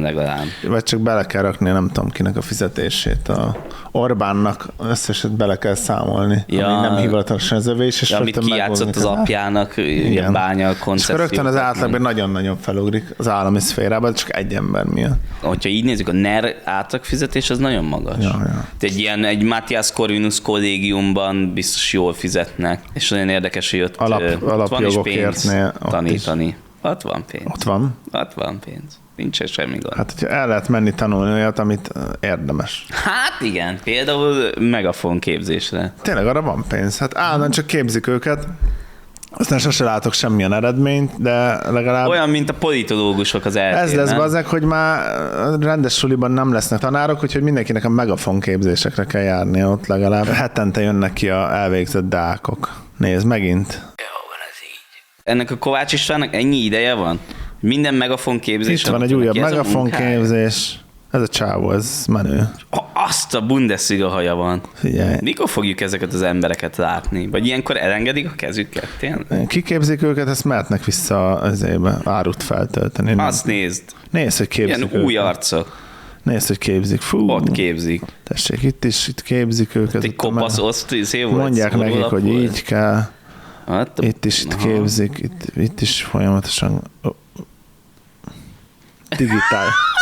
legalább. Vagy csak bele kell rakni, nem tudom kinek a fizetését. A Orbánnak összeset bele kell számolni, ja, ami nem hivatalosan az övés. És ja, amit kijátszott az apjának, ilyen bánya koncepció. És rögtön az átlagban nagyon-nagyon felugrik az állami szférában, csak egy ember miatt. Hogyha így nézzük, a en e er átlagfizetés az nagyon magas. Ja, ja. Egy ilyen, egy Matthias Corvinus kollégiumban biztos jól fizetnek, és nagyon érdekes, hogy ott, Alap, ott van is pénz tanítani. Is. Ott van pénz. Ott van? Ott van pénz. Nincs semmi gond. Hát, hogyha el lehet menni tanulni olyat, amit érdemes. Hát igen, például megafon képzésre. Tényleg arra van pénz. Hát állandóan csak képzik őket, aztán sose látok semmilyen eredményt, de legalább... Olyan, mint a politológusok az eltén, Ez lesz bazeg, hogy már rendes suliban nem lesznek tanárok, úgyhogy mindenkinek a megafon képzésekre kell járni ott legalább. Hetente jönnek ki a elvégzett dákok. Nézd, megint. Ennek a Kovács Istvánnak ennyi ideje van? Minden megafon képzés. Itt van egy újabb megafon képzés. Ez a csávó, ez menő. Azt a Bundesliga haja van. Figyelj. Mikor fogjuk ezeket az embereket látni? Vagy ilyenkor elengedik a kezüket? Tényleg? Kiképzik őket, ezt mehetnek vissza az éve árut feltölteni. Azt nézd. Nézd, hogy képzik ilyen őket. új arcok. Nézd, hogy képzik. Fú. Ott képzik. Tessék, itt is itt képzik őket. Egy kopasz oszt, szép volt. Mondják nekik, hogy így kell. Hát, itt is itt aha. képzik, itt, itt is folyamatosan oh. digitál.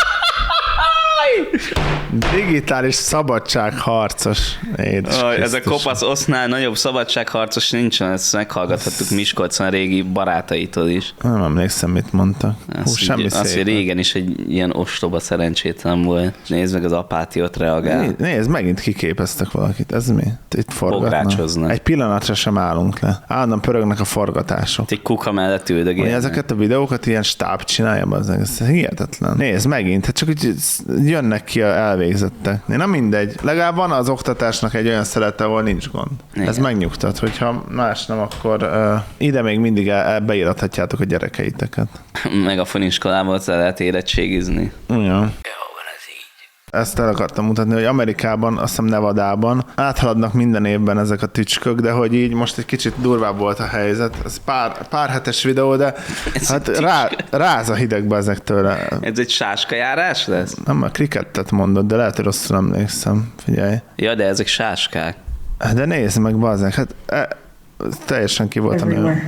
Digitális szabadságharcos. Oh, ez a kopasz osznál nagyobb szabadságharcos nincsen, ezt meghallgathattuk Miskolcon a régi barátaitól is. Nem emlékszem, mit mondtak. Hú, Azt, semmi így, azt, hogy régen is egy ilyen ostoba szerencsétlen volt. Nézd meg, az apátiót reagál. Nézd, nézd, megint kiképeztek valakit. Ez mi? Itt forgatnak. Egy pillanatra sem állunk le. Állandóan pörögnek a forgatások. Egy kuka mellett üldögélnek. Ezeket a videókat ilyen stáb csinálja, bazdmeg. Ez hihetetlen. Nézd, megint. Hát csak úgy jönnek ki a elvégzettek. Nem mindegy. Legalább van az oktatásnak egy olyan szelete, ahol nincs gond. Igen. Ez megnyugtat, hogyha más nem, akkor uh, ide még mindig el, el beírathatjátok a gyerekeiteket. Megafon iskolából le lehet érettségizni. Ja. Ezt el akartam mutatni, hogy Amerikában, azt hiszem Nevadában áthaladnak minden évben ezek a tücskök, de hogy így most egy kicsit durvább volt a helyzet. Ez pár, pár hetes videó, de ez hát rá, ráz a hidegbe ezek tőle. Ez egy sáskajárás lesz? Nem, a krikettet mondod, de lehet, hogy rosszul emlékszem. Figyelj. Ja, de ezek sáskák. De nézd meg, bazdmeg, hát e, teljesen ki volt a nő.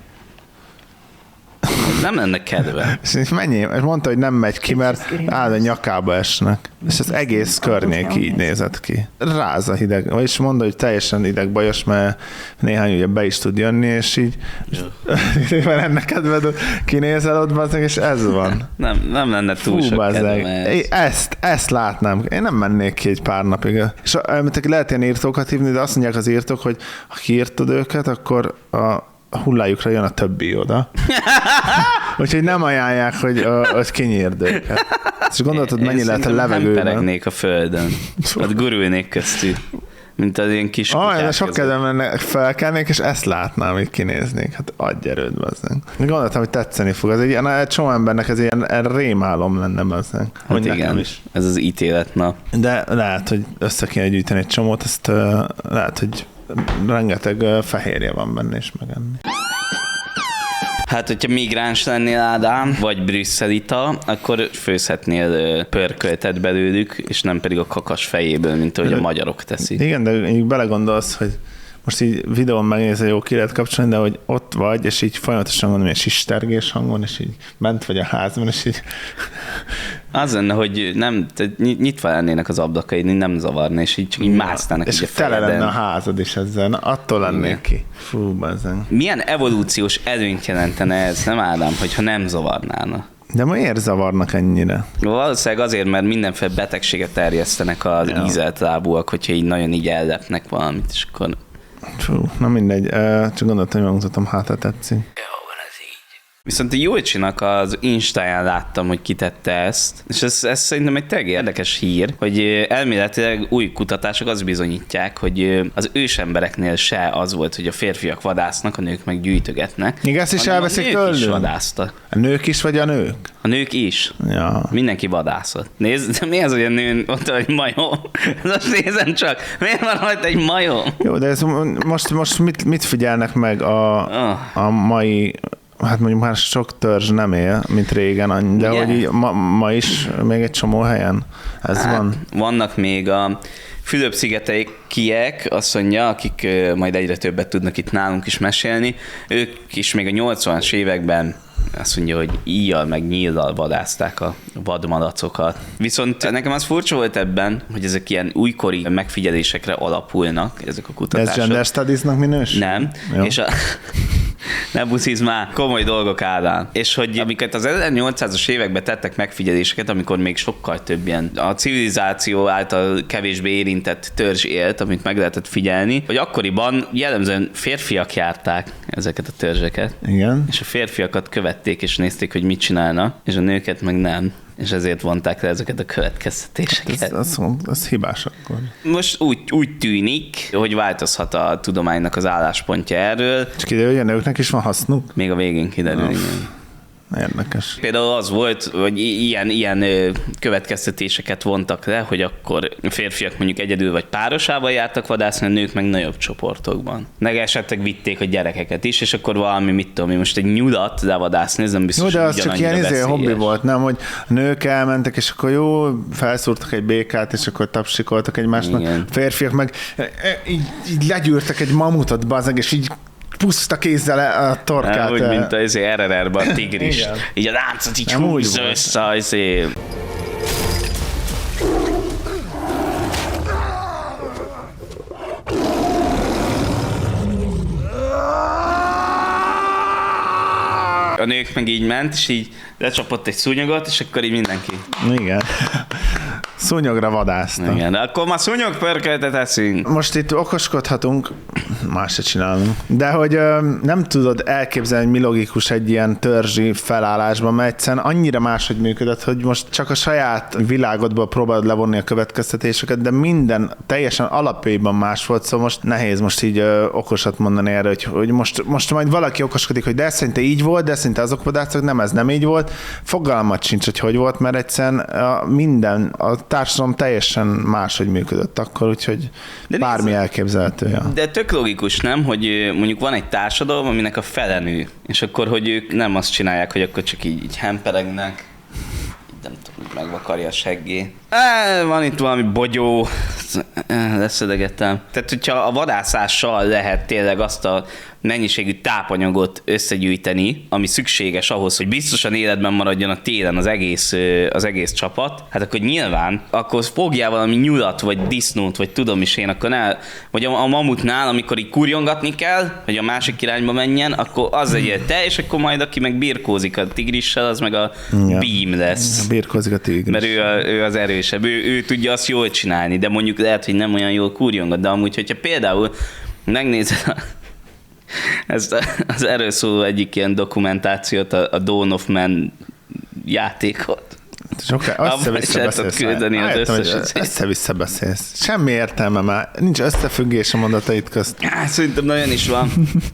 Nem lenne kedve. És mennyi, és mondta, hogy nem megy ki, mert áll a nyakába esnek. És az egész környék így nézett ki. Ráz a hideg. Vagyis mondta, hogy teljesen hidegbajos, mert néhány ugye be is tud jönni, és így mert ennek kedved kinézel ott, bazdmeg, és ez van. Nem, nem lenne túl Fú, sok kedve. Ezt, ezt látnám. Én nem mennék ki egy pár napig. És lehet ilyen írtókat hívni, de azt mondják az írtók, hogy ha kiírtod őket, akkor a a hullájukra jön a többi oda. Úgyhogy nem ajánlják, hogy, hogy kinyírd őket. És gondoltad, mennyi lehet a levegőben? Nem peregnék a földön. Ott gurulnék köztük. Mint az ilyen kis kutyák. Ah, sok kedvem felkelnék, és ezt látnám, hogy kinéznék. Hát adj erőd, bazdmeg. Gondoltam, hogy tetszeni fog. Ez egy, ilyen, egy csomó embernek ez ilyen rémálom lenne, bazdmeg. Hát igen, is. Ez az ítéletnap. De lehet, hogy össze kéne gyűjteni egy csomót, ezt lehet, hogy rengeteg fehérje van benne is megenni. Hát, hogyha migráns lennél, Ádám, vagy brüsszelita, akkor főzhetnél pörköltet belőlük, és nem pedig a kakas fejéből, mint ahogy de, a magyarok teszik. Igen, de így belegondolsz, hogy most így videón megnézve jó ki lehet kapcsolni, de hogy ott vagy, és így folyamatosan mondom, hogy sistergés hangon, és így bent vagy a házban, és így... Az lenne, hogy nem, nyitva lennének az ablakaid, nem zavarna, és így csak így másznának. És tele lenne a házad is ezzel, na, attól lennék ki. Fú, bazen. Milyen evolúciós előnyt jelentene ez, nem Ádám, hogyha nem zavarnána? De miért zavarnak ennyire? Valószínűleg azért, mert mindenféle betegséget terjesztenek az ja. ízelt lábúak, hogyha így nagyon így ellepnek valamit, és akkor... Fú, na mindegy, csak gondoltam, hogy megmutatom, hát tetszik. Viszont a Júlcsinak az Instáján láttam, hogy kitette ezt, és ez, ez szerintem egy tényleg érdekes hír, hogy elméletileg új kutatások azt bizonyítják, hogy az ősembereknél se az volt, hogy a férfiak vadásznak, a nők meg gyűjtögetnek. Még ezt is elveszik tőlük? A nők is vadásztak. A nők is, vagy a nők? A nők is. Ja. Mindenki vadászott. Nézd, mi az, hogy a nőn ott egy majom? Most nézem csak, miért van rajta egy majom? Jó, de ez most, most mit, mit figyelnek meg a, oh. a mai hát mondjuk már sok törzs nem él, mint régen, de Igen. hogy így ma, ma is még egy csomó helyen ez Hát, van. Vannak még a Fülöp-szigeteiek, azt mondja, akik ö, majd egyre többet tudnak itt nálunk is mesélni, ők is még a nyolcvanas években azt mondja, hogy íjjal meg nyíllal vadászták a vadmalacokat. Viszont nekem az furcsa volt ebben, hogy ezek ilyen újkori megfigyelésekre alapulnak, ezek a Ez kutatások. gender studies-nak minősül? Nem. Jó. És a... Ne buszízz már, komoly dolgok Ádám. És hogy amiket az ezernyolcszázas években tettek megfigyeléseket, amikor még sokkal több ilyen a civilizáció által kevésbé érintett törzs élt, amit meg lehetett figyelni, hogy akkoriban jellemzően férfiak járták ezeket a törzseket. Igen. És a férfiakat követték és nézték, hogy mit csinálnak, és a nőket meg nem. És ezért vonták le ezeket a következtetéseket. Ez, az, az hibás akkor. Most úgy, úgy tűnik, hogy változhat a tudománynak az álláspontja erről. És kiderül, hogy a nőknek is van hasznuk? Még a végén kiderül, igen. Érdekes. Például az volt, hogy ilyen, ilyen ö, következtetéseket vontak le, hogy akkor a férfiak mondjuk egyedül vagy párosával jártak vadászni, a nők meg nagyobb csoportokban. Meg esetleg vitték a gyerekeket is, és akkor valami, mit tudom én, most egy nyulat levadászni, ez nem biztos, Jó, de hogy az csak ugyanannyira ilyen izé, veszélyes. hobbi volt, nem? Hogy a nők elmentek, és akkor jó, felszúrtak egy békát, és akkor tapsikoltak egymásnak. Igen. A férfiak meg e, e, így, így legyűrtek egy mamutot, bazeg, és így puszta kézzel a torkát. Úgy, mint az er er er-ben a tigris. Igen. Így a láncot így Nem úgy húzza volt. össze. Azért. A nők meg így ment, és így lecsapott egy szúnyogot, és akkor így mindenki. Igen. Szúnyogra vadászta. Igen, de akkor már szúnyogpörköltet eszünk. Most itt okoskodhatunk, más se csinálunk. De hogy ö, nem tudod elképzelni, hogy mi logikus egy ilyen törzsi felállásban, mert egyszerűen annyira máshogy működött, hogy most csak a saját világodból próbálod levonni a következtetéseket, de minden teljesen alapjaiban más volt, szóval most nehéz most így ö, okosat mondani erre, hogy, hogy most, most majd valaki okoskodik, hogy de szerinte így volt, de szerinte azok vadászok, nem, ez nem így volt. Fogalmat sincs, hogy hogy volt, mert egyszerűen a minden, a társadalom teljesen máshogy működött akkor, úgyhogy De bármi nézd- elképzelhető. Ja. De tök logikus, nem, hogy ö, mondjuk van egy társadalom, aminek a fele nő, és akkor, hogy ők nem azt csinálják, hogy akkor csak így, így hemperegnek, így nem tudom, hogy megvakarja a seggé. Á, van itt valami bogyó, leszedegettem. Tehát, hogyha a vadászással lehet tényleg azt a mennyiségű tápanyagot összegyűjteni, ami szükséges ahhoz, hogy biztosan életben maradjon a télen az egész, ö, az egész csapat, hát akkor nyilván, akkor fogjál valami nyulat, vagy disznót, vagy tudom is én, akkor ne, vagy a, a mamutnál, amikor így kurjongatni kell, hogy a másik irányba menjen, akkor az legyél te, és akkor majd aki meg birkózik a tigrissel, az meg a Ja. beam lesz. Birkózik a tigris. Mert ő, a, ő az erősebb, ő, ő tudja azt jól csinálni, de mondjuk lehet, hogy nem olyan jól kurjongat, de amúgy, hogyha például megnézed a, ezt a, az erről szóló egyik ilyen dokumentációt, a, a Dawn of Man játékot. Sokkal Abba is össze-vissza el tudod beszélsz. küldeni az Rájöttem, hogy összeset. össze-vissza beszélsz. Semmi értelme már. Nincs összefüggés a mondatait közt. Hát, szerintem nagyon is van.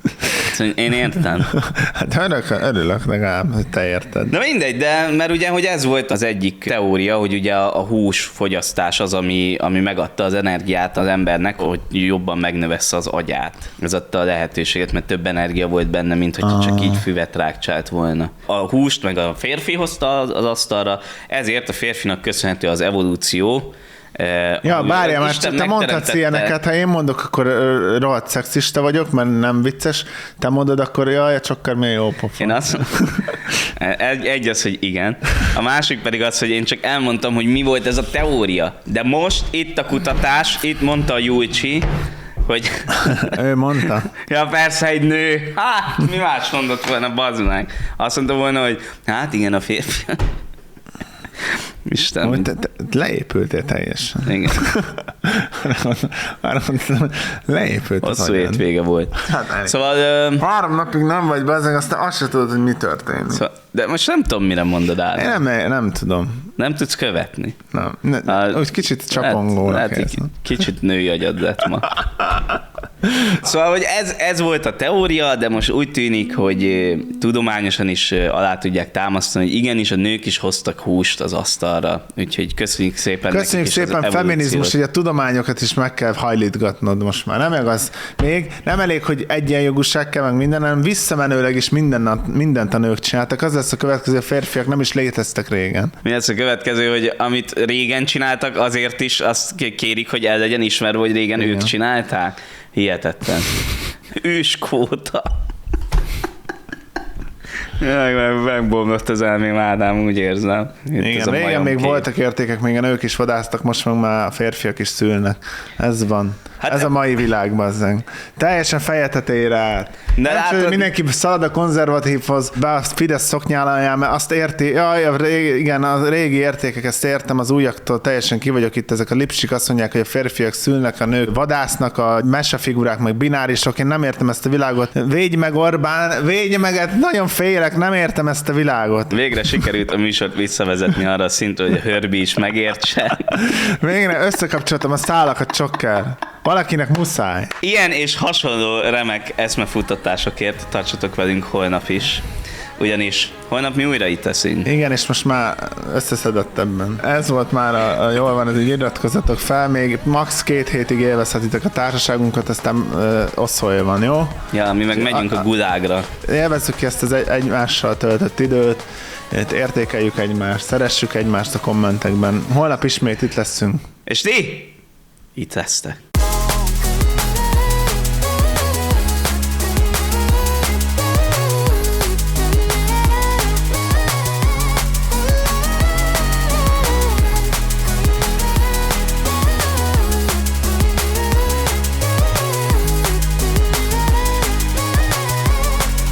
Én értem. Hát örülök, örülök legalább, hogy te érted. Na mindegy, de mert ugye, hogy ez volt az egyik teória, hogy ugye a, a húsfogyasztás az, ami, ami megadta az energiát az embernek, hogy jobban megnövessze az agyát. Ez adta a lehetőséget, mert több energia volt benne, mint hogy csak így füvet rákcsált volna. A húst meg a férfi hozta az, az asztalra, ezért a férfinak köszönhető az evolúció. Ja, bárjál már, csak te mondhatsz ilyeneket, ha én mondok, akkor ö, rohadt szexista vagyok, mert nem vicces, te mondod, akkor jaj, csokkar milyen jó pofon. Én azt egy, egy az, hogy igen. A másik pedig az, hogy én csak elmondtam, hogy mi volt ez a teória. De most itt a kutatás, itt mondta a Jújcsi, hogy... Ő mondta. Ja, persze, egy nő. Hát, mi más mondott volna, bazd meg. Azt mondta volna, hogy hát igen, a férfi. Isten. Hogy te, te, leépültél teljesen. Igen. Már mondtam, leépült az Hosszú agyad. hétvége volt. Hát elég. Szóval... Ö, Három napig nem vagy bezzeg, aztán azt se tudod, hogy mi történt. szóval de most nem tudom, mire mondod Én Ádám. nem, nem tudom. Nem tudsz követni. Nem. Ne, Hát, úgy kicsit csapongónak lehet, érzem. kicsit női agyad lett ma. Szóval, hogy ez, ez volt a teória, de most úgy tűnik, hogy eh, tudományosan is eh, alá tudják támasztani, hogy igenis a nők is hoztak húst az asztalra. Úgyhogy köszönjük szépen. Köszönjük szépen, feminizmus, hogy a tudományokat is meg kell hajlítgatnod most már. Nem meg az még, nem elég, hogy egyenjogúság kell meg minden, hanem visszamenőleg is minden, mindent a nők csináltak. Az lesz a következő, a férfiak nem is léteztek régen. Mi lesz a következő, hogy amit régen csináltak, azért is azt kérik, hogy el legyen ismerve, hogy régen igen. Ők csinálták? Hihetetlen. Őskóta. Meg, megbomlott az elmém, Ádám, úgy érzem. Itt igen, régen még kép. Voltak értékek, még a nők is vadásztak, most meg már a férfiak is szülnek. Ez van. Hát ez e... a mai világ, bazzeng. Teljesen feje tetejére át. De nem látod... Mindenki szalad a konzervatívhoz, be a Fidesz szoknyáláján, mert azt érti, jaj, a régi, igen, a régi értékek, ezt értem, az újaktól teljesen ki vagyok itt, ezek a lipsik azt mondják, hogy a férfiak szülnek, a nők vadásznak, a mesefigurák, meg binárisok, én nem értem ezt a világot. Védj meg Orbán, védj meg, nagyon félek, nem értem ezt a világot. Végre sikerült a műsort visszavezetni arra a szintre, hogy a Hörbi is megértse. Végre összekapcsoltam a szálakat csokkel. Valakinek muszáj. Ilyen és hasonló remek eszmefuttatásokért tartsatok velünk holnap is. Ugyanis holnap mi újra itt leszünk. Igen, és most már összeszedettebben. Ez volt már a, a jól van, ez így iratkozzatok fel, még max. két hétig élvezhetitek a társaságunkat, aztán ö, oszolja van, jó? Ja, mi meg megyünk a, a gulágra. Élvezzük ki ezt az egy, egymással töltött időt, értékeljük egymást, szeressük egymást a kommentekben. Holnap ismét itt leszünk. És ti? Itt lesztek.